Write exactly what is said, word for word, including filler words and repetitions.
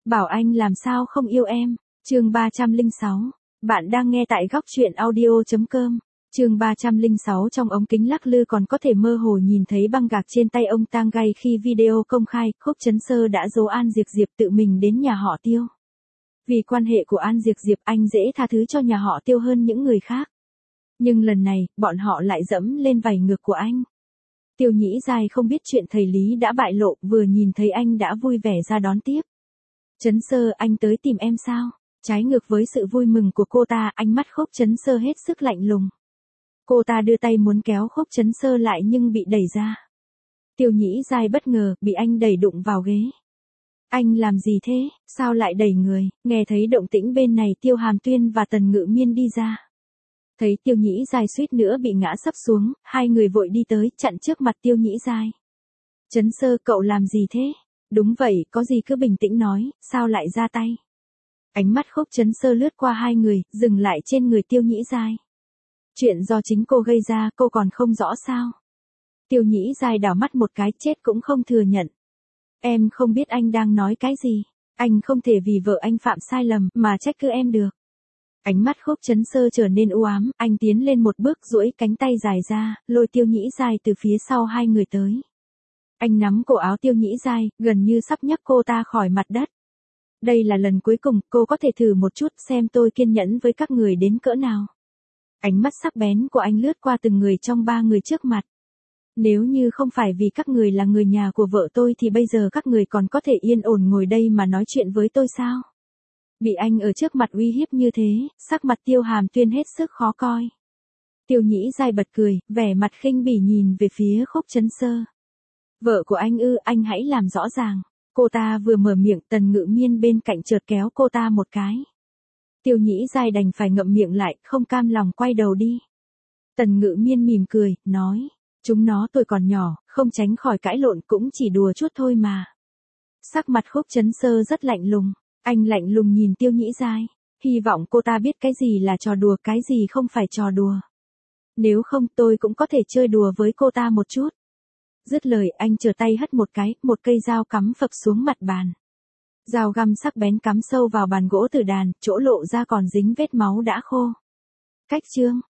Bảo anh làm sao không yêu em. Chương ba trăm lẻ sáu. Bạn đang nghe tại góc truyện audio chấm com. Chương ba trăm lẻ sáu. Trong ống kính lắc lư còn có thể mơ hồ nhìn thấy băng gạc trên tay ông Tang Gai khi video công khai, Khúc Chấn Sơ đã dỗ An Diệp Diệp tự mình đến nhà họ Tiêu. Vì quan hệ của An Diệp Diệp, anh dễ tha thứ cho nhà họ Tiêu hơn những người khác. Nhưng lần này, bọn họ lại dẫm lên vảy ngược của anh. Tiêu Nhĩ Giai không biết chuyện thầy Lý đã bại lộ, vừa nhìn thấy anh đã vui vẻ ra đón tiếp. Chấn Sơ, anh tới tìm em sao? Trái ngược với sự vui mừng của cô ta, ánh mắt Khúc Chấn Sơ hết sức lạnh lùng. Cô ta đưa tay muốn kéo Khúc Chấn Sơ lại nhưng bị đẩy ra. Tiêu Nhĩ Giai bất ngờ, bị anh đẩy đụng vào ghế. Anh làm gì thế, sao lại đẩy người? Nghe thấy động tĩnh bên này, Tiêu Hàm Tuyên và Tần Ngự Miên đi ra. Thấy Tiêu Nhĩ Giai suýt nữa bị ngã sấp xuống, hai người vội đi tới, chặn trước mặt Tiêu Nhĩ Giai. Chấn Sơ, cậu làm gì thế? Đúng vậy, có gì cứ bình tĩnh nói, sao lại ra tay? Ánh mắt Khúc Chấn Sơ lướt qua hai người, dừng lại trên người Tiêu Nhĩ Giai. Chuyện do chính cô gây ra, cô còn không rõ sao? Tiêu Nhĩ Giai đảo mắt một cái, chết cũng không thừa nhận. Em không biết anh đang nói cái gì. Anh không thể vì vợ anh phạm sai lầm mà trách cứ em được. Ánh mắt Khúc Chấn Sơ trở nên u ám, anh tiến lên một bước, duỗi cánh tay dài ra, lôi Tiêu Nhĩ Giai từ phía sau hai người tới. Anh nắm cổ áo Tiêu Nhĩ Giai, gần như sắp nhấc cô ta khỏi mặt đất. Đây là lần cuối cùng, cô có thể thử một chút xem tôi kiên nhẫn với các người đến cỡ nào. Ánh mắt sắc bén của anh lướt qua từng người trong ba người trước mặt. Nếu như không phải vì các người là người nhà của vợ tôi thì bây giờ các người còn có thể yên ổn ngồi đây mà nói chuyện với tôi sao? Bị anh ở trước mặt uy hiếp như thế, sắc mặt Tiêu Hàm Tuyên hết sức khó coi. Tiêu Nhĩ Giai bật cười, vẻ mặt khinh bỉ nhìn về phía Khúc Chấn Sơ. Vợ của anh ư, anh hãy làm rõ ràng. Cô ta vừa mở miệng, Tần Ngự Miên bên cạnh chợt kéo cô ta một cái. Tiêu Nhĩ Giai đành phải ngậm miệng lại, không cam lòng quay đầu đi. Tần Ngự Miên mỉm cười, nói, chúng nó tôi còn nhỏ, không tránh khỏi cãi lộn, cũng chỉ đùa chút thôi mà. Sắc mặt Khúc Chấn Sơ rất lạnh lùng, anh lạnh lùng nhìn Tiêu Nhĩ Giai, hy vọng cô ta biết cái gì là trò đùa, cái gì không phải trò đùa. Nếu không tôi cũng có thể chơi đùa với cô ta một chút. Dứt lời, anh trở tay hất một cái, một cây dao cắm phập xuống mặt bàn. Dao găm sắc bén cắm sâu vào bàn gỗ tử đàn, chỗ lộ ra còn dính vết máu đã khô. Cách chương